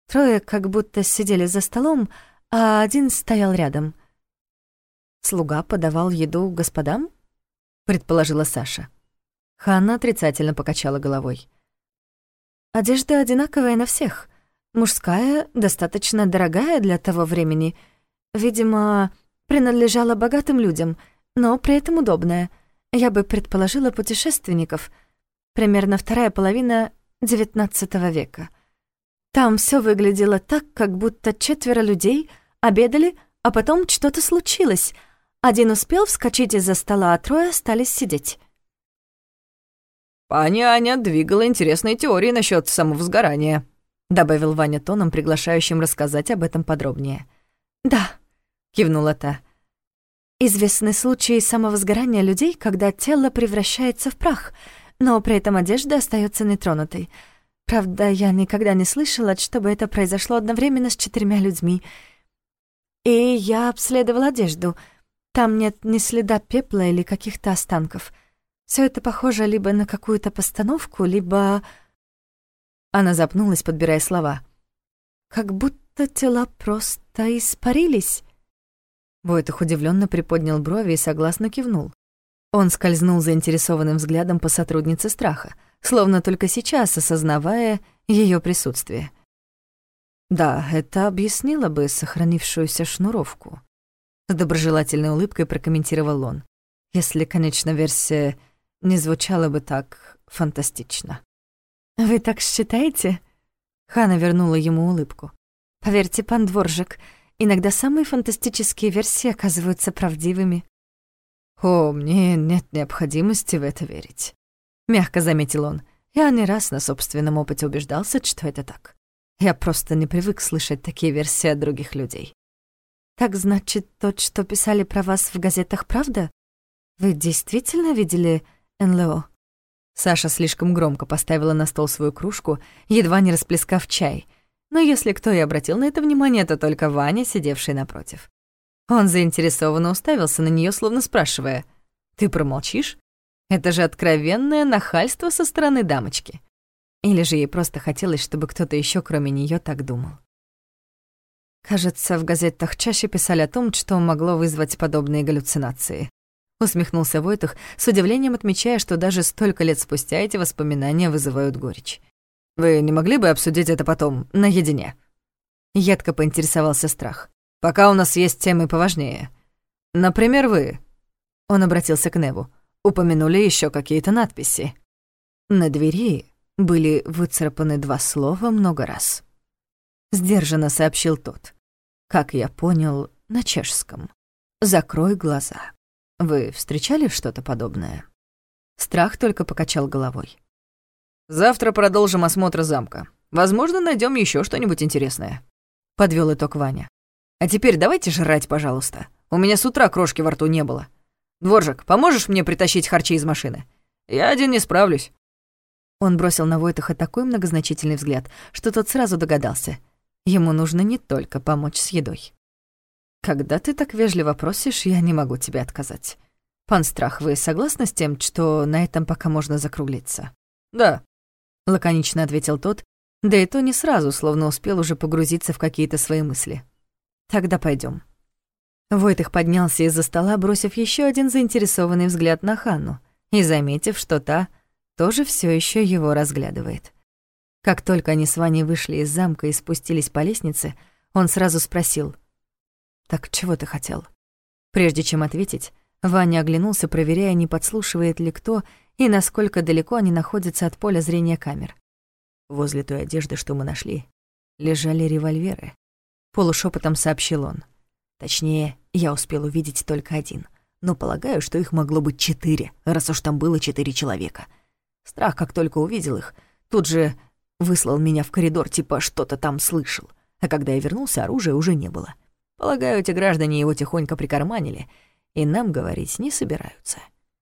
Трое как будто сидели за столом, а один стоял рядом. «Слуга подавал еду господам?» — предположила Саша. Ханна отрицательно покачала головой. «Одежда одинаковая на всех. Мужская, достаточно дорогая для того времени. Видимо, принадлежала богатым людям, но при этом удобная. Я бы предположила путешественников. Примерно вторая половина XIX века. Там все выглядело так, как будто 4 людей обедали, а потом что-то случилось. Один успел вскочить из-за стола, а 3 остались сидеть». «Пани Аня двигала интересные теории насчет самовозгорания», — добавил Ваня тоном, приглашающим рассказать об этом подробнее. «Да», — кивнула та. «Известны случаи самовозгорания людей, когда тело превращается в прах, но при этом одежда остается нетронутой. Правда, я никогда не слышала, чтобы это произошло одновременно с 4 людьми. И я обследовала одежду. Там нет ни следа пепла или каких-то останков. Все это похоже либо на какую-то постановку, либо...» Она запнулась, подбирая слова. «Как будто тела просто испарились». Войтых удивлённо приподнял брови и согласно кивнул. Он скользнул заинтересованным взглядом по сотруднице страха, словно только сейчас осознавая её присутствие. «Да, это объяснило бы сохранившуюся шнуровку», — с доброжелательной улыбкой прокомментировал он, «если, конечно, версия не звучала бы так фантастично». «Вы так считаете?» Ханна вернула ему улыбку. «Поверьте, пан Дворжик, иногда самые фантастические версии оказываются правдивыми». «О, мне нет необходимости в это верить», — мягко заметил он. «Я не раз на собственном опыте убеждался, что это так. Я просто не привык слышать такие версии от других людей». «Так значит, то, что писали про вас в газетах, правда? Вы действительно видели НЛО?» Саша слишком громко поставила на стол свою кружку, едва не расплескав чай. Но если кто и обратил на это внимание, то только Ваня, сидевший напротив. Он заинтересованно уставился на неё, словно спрашивая: «Ты промолчишь? Это же откровенное нахальство со стороны дамочки». Или же ей просто хотелось, чтобы кто-то ещё, кроме неё, так думал. «Кажется, в газетах чаще писали о том, что могло вызвать подобные галлюцинации», — усмехнулся Войтых, с удивлением отмечая, что даже столько лет спустя эти воспоминания вызывают горечь. «Вы не могли бы обсудить это потом, наедине?» Едко поинтересовался Страх. «Пока у нас есть темы поважнее. Например, вы...» Он обратился к Неву. «Упомянули ещё какие-то надписи. На двери были выцарапаны 2 слова много раз». Сдержанно сообщил тот. «Как я понял, на чешском. Закрой глаза». Вы встречали что-то подобное?» Страх только покачал головой. «Завтра продолжим осмотр замка. Возможно, найдём ещё что-нибудь интересное», — подвёл итог Ваня. «А теперь давайте жрать, пожалуйста. У меня с утра крошки во рту не было. Дворжик, поможешь мне притащить харчи из машины? Я один не справлюсь». Он бросил на Войтаха такой многозначительный взгляд, что тот сразу догадался. Ему нужно не только помочь с едой. «Когда ты так вежливо просишь, я не могу тебе отказать. Пан Страх, вы согласны с тем, что на этом пока можно закруглиться?» «Да», — лаконично ответил тот, да и то не сразу, словно успел уже погрузиться в какие-то свои мысли. «Тогда пойдём». Войтых поднялся из-за стола, бросив ещё один заинтересованный взгляд на Ханну и заметив, что та тоже всё ещё его разглядывает. Как только они с Ваней вышли из замка и спустились по лестнице, он сразу спросил: «Так чего ты хотел?» Прежде чем ответить, Ваня оглянулся, проверяя, не подслушивает ли кто и насколько далеко они находятся от поля зрения камер. «Возле той одежды, что мы нашли, лежали револьверы», — полушёпотом сообщил он. «Точнее, я успел увидеть только 1, но полагаю, что их могло быть 4, раз уж там было 4 человека. Страх, как только увидел их, тут же выслал меня в коридор, типа что-то там слышал, а когда я вернулся, оружия уже не было. Полагаю, эти граждане его тихонько прикарманили, и нам говорить не собираются».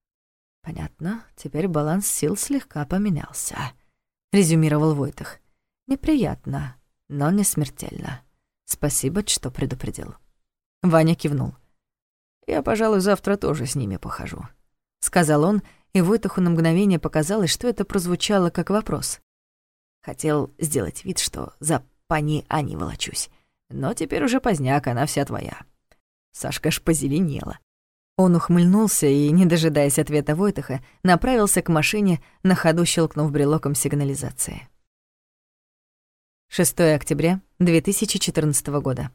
«Понятно, теперь баланс сил слегка поменялся», — резюмировал Войтых. «Неприятно, но не смертельно. Спасибо, что предупредил». Ваня кивнул. «Я, пожалуй, завтра тоже с ними похожу», — сказал он, и Войтуху на мгновение показалось, что это прозвучало как вопрос. Хотел сделать вид, что за компании Ани волочусь. Но теперь уже поздняк, она вся твоя». Сашка аж позеленела. Он ухмыльнулся и, не дожидаясь ответа Войтаха, направился к машине, на ходу щелкнув брелоком сигнализации. 6 октября 2014 года,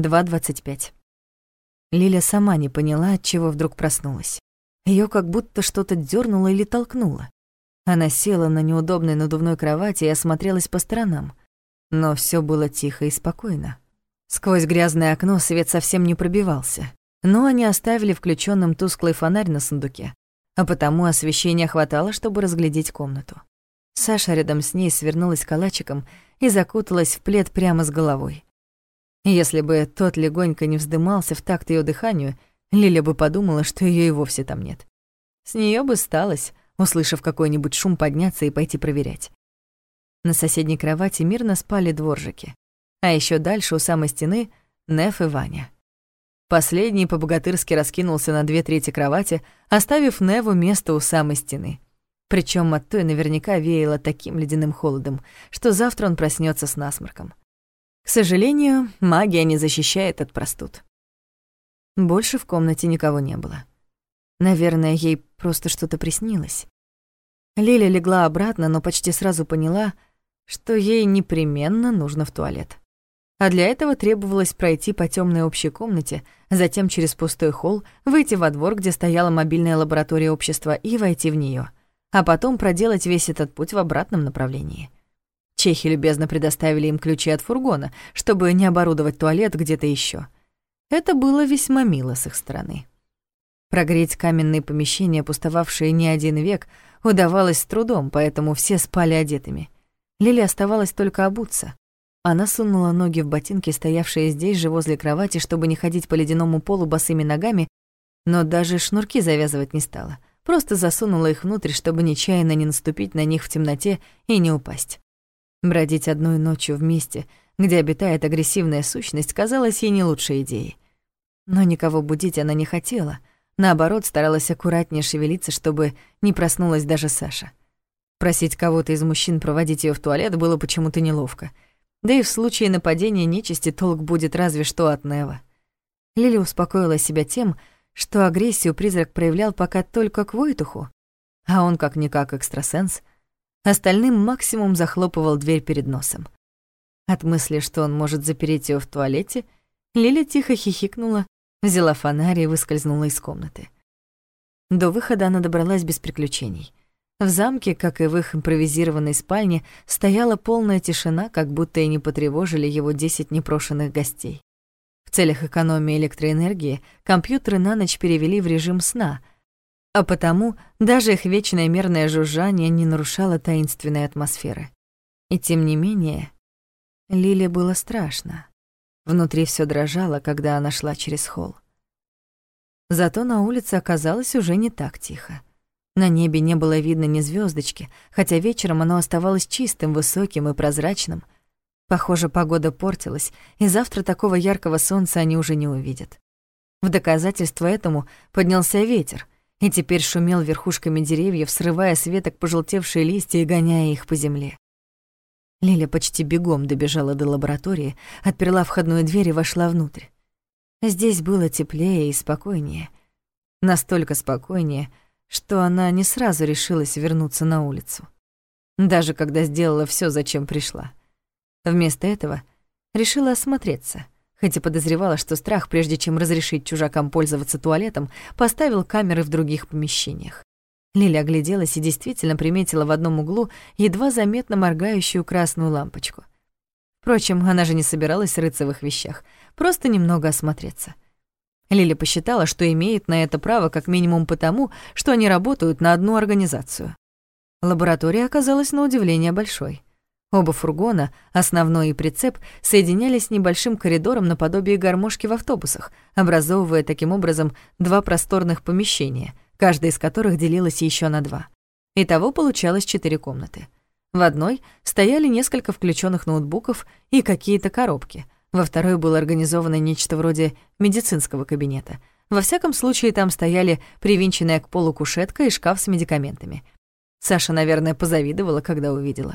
2:25. Лиля сама не поняла, отчего вдруг проснулась. Её как будто что-то дёрнуло или толкнуло. Она села на неудобной надувной кровати и осмотрелась по сторонам. Но всё было тихо и спокойно. Сквозь грязное окно свет совсем не пробивался, но они оставили включённым тусклый фонарь на сундуке, а потому освещения хватало, чтобы разглядеть комнату. Саша рядом с ней свернулась калачиком и закуталась в плед прямо с головой. Если бы тот легонько не вздымался в такт её дыханию, Лиля бы подумала, что её и вовсе там нет. С неё бы сталось, услышав какой-нибудь шум, подняться и пойти проверять. На соседней кровати мирно спали дворжики, а ещё дальше у самой стены Неф и Ваня. Последний по-богатырски раскинулся на 2/3 кровати, оставив Неву место у самой стены. Причём от той наверняка веяло таким ледяным холодом, что завтра он проснётся с насморком. К сожалению, магия не защищает от простуд. Больше в комнате никого не было. Наверное, ей просто что-то приснилось. Лиля легла обратно, но почти сразу поняла, что ей непременно нужно в туалет. А для этого требовалось пройти по тёмной общей комнате, затем через пустой холл, выйти во двор, где стояла мобильная лаборатория общества, и войти в неё, а потом проделать весь этот путь в обратном направлении. Чехи любезно предоставили им ключи от фургона, чтобы не оборудовать туалет где-то ещё. Это было весьма мило с их стороны. Прогреть каменные помещения, пустовавшие не один век, удавалось с трудом, поэтому все спали одетыми. Лиле оставалось только обуться. Она сунула ноги в ботинки, стоявшие здесь же возле кровати, чтобы не ходить по ледяному полу босыми ногами, но даже шнурки завязывать не стала. Просто засунула их внутрь, чтобы нечаянно не наступить на них в темноте и не упасть. Бродить одной ночью в месте, где обитает агрессивная сущность, казалось ей не лучшей идеей. Но никого будить она не хотела. Наоборот, старалась аккуратнее шевелиться, чтобы не проснулась даже Саша. Просить кого-то из мужчин проводить её в туалет было почему-то неловко. Да и в случае нападения нечисти толк будет разве что от Нева. Лиля успокоила себя тем, что агрессию призрак проявлял пока только к Войтуху, а он как-никак экстрасенс. Остальным максимум захлопывал дверь перед носом. От мысли, что он может запереть её в туалете, Лиля тихо хихикнула, взяла фонарь и выскользнула из комнаты. До выхода она добралась без приключений. В замке, как и в их импровизированной спальне, стояла полная тишина, как будто и не потревожили его 10 непрошенных гостей. В целях экономии электроэнергии компьютеры на ночь перевели в режим сна, а потому даже их вечное мерное жужжание не нарушало таинственной атмосферы. И тем не менее, Лиле было страшно. Внутри всё дрожало, когда она шла через холл. Зато на улице оказалось уже не так тихо. На небе не было видно ни звёздочки, хотя вечером оно оставалось чистым, высоким и прозрачным. Похоже, погода портилась, и завтра такого яркого солнца они уже не увидят. В доказательство этому поднялся ветер, и теперь шумел верхушками деревьев, срывая с веток пожелтевшие листья и гоняя их по земле. Лиля почти бегом добежала до лаборатории, отперла входную дверь и вошла внутрь. Здесь было теплее и спокойнее. Настолько спокойнее, что она не сразу решилась вернуться на улицу. Даже когда сделала всё, зачем пришла. Вместо этого решила осмотреться, хоть и подозревала, что страх, прежде чем разрешить чужакам пользоваться туалетом, поставил камеры в других помещениях. Лиля огляделась и действительно приметила в одном углу едва заметно моргающую красную лампочку. Впрочем, она же не собиралась рыться в их вещах, просто немного осмотреться. Лиля посчитала, что имеет на это право как минимум потому, что они работают на одну организацию. Лаборатория оказалась на удивление большой. Оба фургона, основной и прицеп, соединялись небольшим коридором наподобие гармошки в автобусах, образовывая таким образом 2 просторных помещения, каждая из которых делилась ещё на 2. Итого получалось 4 комнаты. В одной стояли несколько включённых ноутбуков и какие-то коробки, во второй было организовано нечто вроде медицинского кабинета. Во всяком случае, там стояли привинченная к полу кушетка и шкаф с медикаментами. Саша, наверное, позавидовала, когда увидела.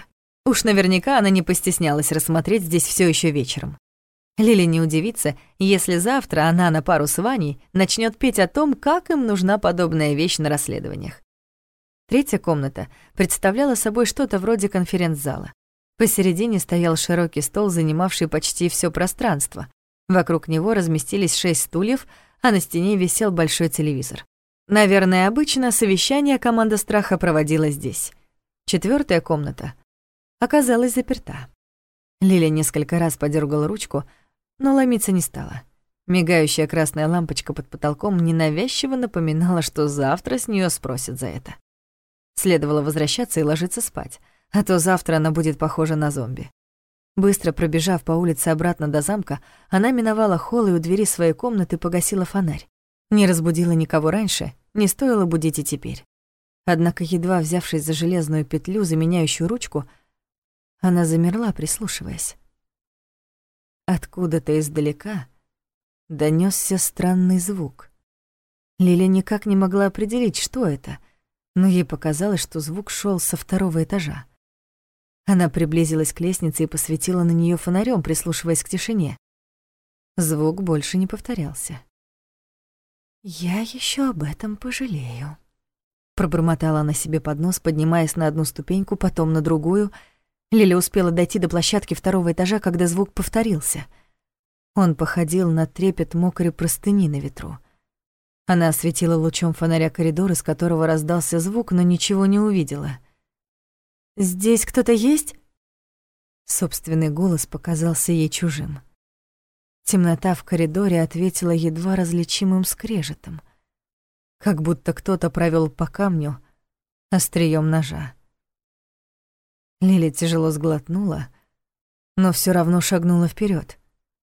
Уж наверняка она не постеснялась рассмотреть здесь все еще вечером. Лили не удивится, если завтра она на пару с Ваней начнет петь о том, как им нужна подобная вещь на расследованиях. Третья комната представляла собой что-то вроде конференц-зала. Посередине стоял широкий стол, занимавший почти все пространство. Вокруг него разместились 6 стульев, а на стене висел большой телевизор. Наверное, обычно совещание команда страха проводила здесь. Четвертая комната оказалась заперта. Лиля несколько раз подергала ручку, но ломиться не стала. Мигающая красная лампочка под потолком ненавязчиво напоминала, что завтра с нее спросят за это. Следовало возвращаться и ложиться спать, а то завтра она будет похожа на зомби. Быстро пробежав по улице обратно до замка, она миновала холл и у двери своей комнаты погасила фонарь. Не разбудила никого раньше, не стоило будить и теперь. Однако, едва взявшись за железную петлю, заменяющую ручку, она замерла, прислушиваясь. Откуда-то издалека донёсся странный звук. Лиля никак не могла определить, что это, но ей показалось, что звук шёл со 2-го этажа. Она приблизилась к лестнице и посветила на неё фонарём, прислушиваясь к тишине. Звук больше не повторялся. «Я ещё об этом пожалею», — пробормотала она себе под нос, поднимаясь на одну ступеньку, потом на другую. Лиля успела дойти до площадки 2-го этажа, когда звук повторился. Он походил на трепет мокрой простыни на ветру. Она осветила лучом фонаря коридор, из которого раздался звук, но ничего не увидела. «Здесь кто-то есть?» Собственный голос показался ей чужим. Темнота в коридоре ответила едва различимым скрежетом, как будто кто-то провёл по камню остриём ножа. Лиля тяжело сглотнула, но всё равно шагнула вперёд.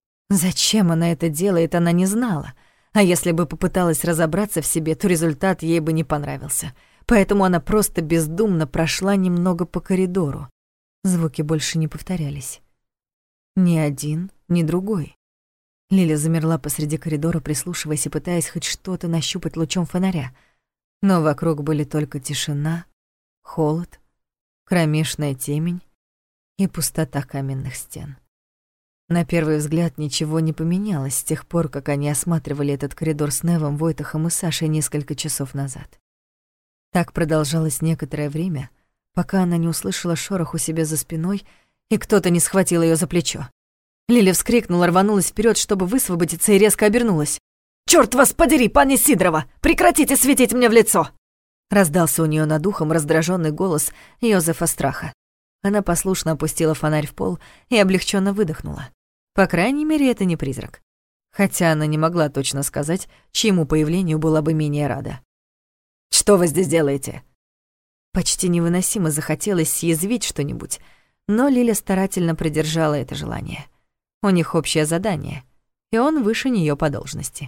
Зачем она это делает, она не знала, а если бы попыталась разобраться в себе, то результат ей бы не понравился. Поэтому она просто бездумно прошла немного по коридору. Звуки больше не повторялись. Ни один, ни другой. Лиля замерла посреди коридора, прислушиваясь и пытаясь хоть что-то нащупать лучом фонаря. Но вокруг были только тишина, холод, кромешная темень и пустота каменных стен. На первый взгляд ничего не поменялось с тех пор, как они осматривали этот коридор с Невом, Войтахом и Сашей несколько часов назад. Так продолжалось некоторое время, пока она не услышала шорох у себя за спиной, и кто-то не схватил её за плечо. Лиля вскрикнула, рванулась вперёд, чтобы высвободиться, и резко обернулась. «Чёрт вас подери, пани Сидорова! Прекратите светить мне в лицо!» Раздался у неё над ухом раздражённый голос Йозефа Страха. Она послушно опустила фонарь в пол и облегчённо выдохнула. По крайней мере, это не призрак. Хотя она не могла точно сказать, чьему появлению была бы менее рада. «Что вы здесь делаете?» Почти невыносимо захотелось съязвить что-нибудь, но Лиля старательно придержала это желание. У них общее задание, и он выше неё по должности.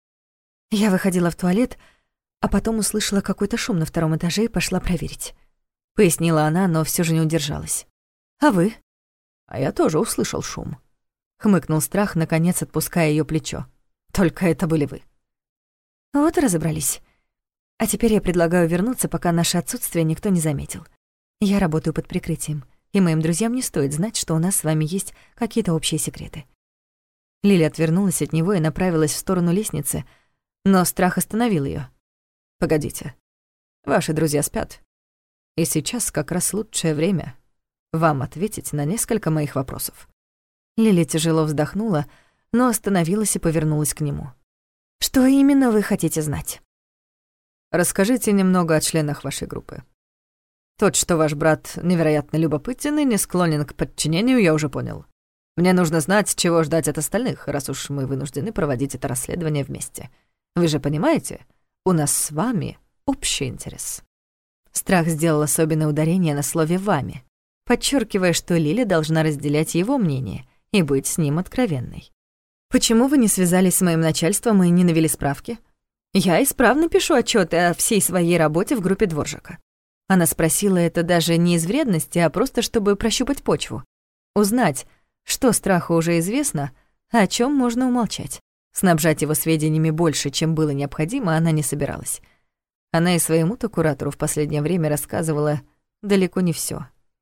Я выходила в туалет, а потом услышала какой-то шум на 2-м этаже и пошла проверить. Пояснила она, но всё же не удержалась. «А вы?» «А я тоже услышал шум», — хмыкнул Страх, наконец отпуская её плечо. «Только это были вы». «Вот и разобрались. А теперь я предлагаю вернуться, пока наше отсутствие никто не заметил. Я работаю под прикрытием, и моим друзьям не стоит знать, что у нас с вами есть какие-то общие секреты». Лиля отвернулась от него и направилась в сторону лестницы, но Страх остановил её. «Погодите, ваши друзья спят, и сейчас как раз лучшее время вам ответить на несколько моих вопросов». Лиля тяжело вздохнула, но остановилась и повернулась к нему. «Что именно вы хотите знать?» «Расскажите немного о членах вашей группы. Тот, что ваш брат невероятно любопытен и не склонен к подчинению, я уже понял. Мне нужно знать, чего ждать от остальных, раз уж мы вынуждены проводить это расследование вместе. Вы же понимаете, у нас с вами общий интерес». Страх сделал особенное ударение на слове «вами», подчеркивая, что Лиля должна разделять его мнение и быть с ним откровенной. «Почему вы не связались с моим начальством и не навели справки? Я исправно пишу отчеты о всей своей работе в группе Дворжака». Она спросила это даже не из вредности, а просто чтобы прощупать почву. Узнать, что Страху уже известно, а о чем можно умолчать. Снабжать его сведениями больше, чем было необходимо, она не собиралась. Она и своему-то куратору в последнее время рассказывала далеко не всё.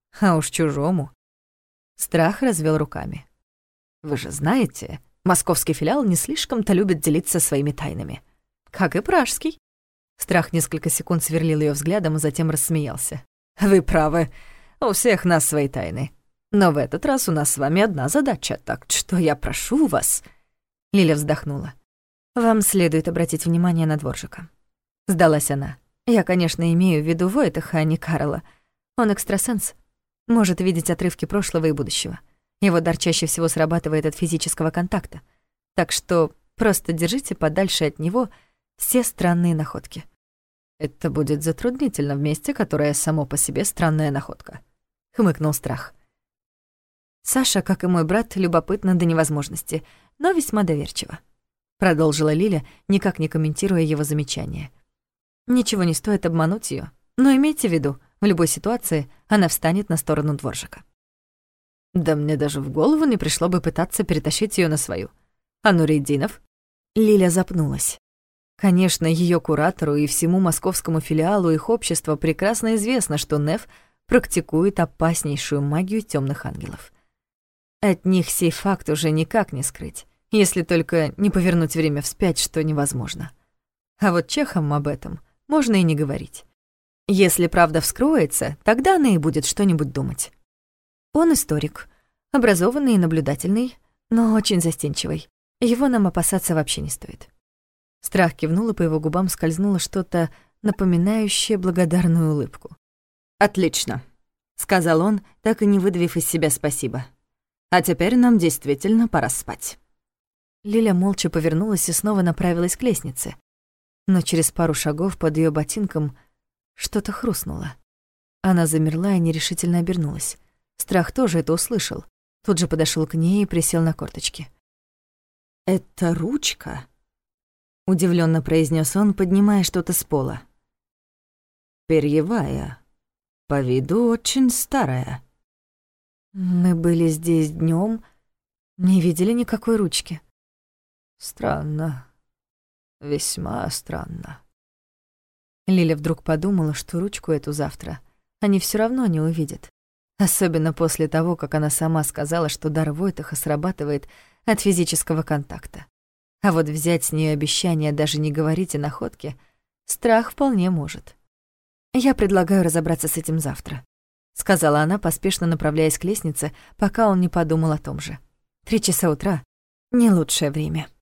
А уж чужому. Страх развел руками. Вы же знаете, московский филиал не слишком-то любит делиться своими тайнами. Как и пражский. Страх несколько секунд сверлил ее взглядом, а затем рассмеялся. Вы правы, у всех нас свои тайны. Но в этот раз у нас с вами одна задача, так что я прошу вас...» Лиля вздохнула. «Вам следует обратить внимание на дворжика». Сдалась она. «Я, конечно, имею в виду Войтаха, а не Карла. Он экстрасенс, может видеть отрывки прошлого и будущего. Его дар чаще всего срабатывает от физического контакта. Так что просто держите подальше от него все странные находки». «Это будет затруднительно в месте, которое само по себе странная находка», — хмыкнул Страх. «Саша, как и мой брат, любопытна до невозможности, но весьма доверчива», — продолжила Лиля, никак не комментируя его замечание. «Ничего не стоит обмануть её, но имейте в виду, в любой ситуации она встанет на сторону дворжика». «Да мне даже в голову не пришло бы пытаться перетащить её на свою. А Нурейдинов?» Лиля запнулась. Конечно, её куратору и всему московскому филиалу их общества прекрасно известно, что Неф практикует опаснейшую магию тёмных ангелов. От них сей факт уже никак не скрыть, если только не повернуть время вспять, что невозможно. А вот чехам об этом можно и не говорить. Если правда вскроется, тогда она и будет что-нибудь думать. Он историк, образованный и наблюдательный, но очень застенчивый. Его нам опасаться вообще не стоит. Страх кивнул, и по его губам скользнуло что-то, напоминающее благодарную улыбку. «Отлично», — сказал он, так и не выдавив из себя спасибо. «А теперь нам действительно пора спать». Лиля молча повернулась и снова направилась к лестнице. Но через пару шагов под её ботинком что-то хрустнуло. Она замерла и нерешительно обернулась. Страх тоже это услышал. Тут же подошёл к ней и присел на корточки. «Это ручка?» — удивлённо произнёс он, поднимая что-то с пола. «Перьевая. По виду очень старая». «Мы были здесь днём, не видели никакой ручки». «Странно. Весьма странно». Лиля вдруг подумала, что ручку эту завтра они всё равно не увидят. Особенно после того, как она сама сказала, что дар Войтаха срабатывает от физического контакта. А вот взять с неё обещание даже не говорить о находке Страх вполне может. «Я предлагаю разобраться с этим завтра», — сказала она, поспешно направляясь к лестнице, пока он не подумал о том же. 3 часа утра — не лучшее время.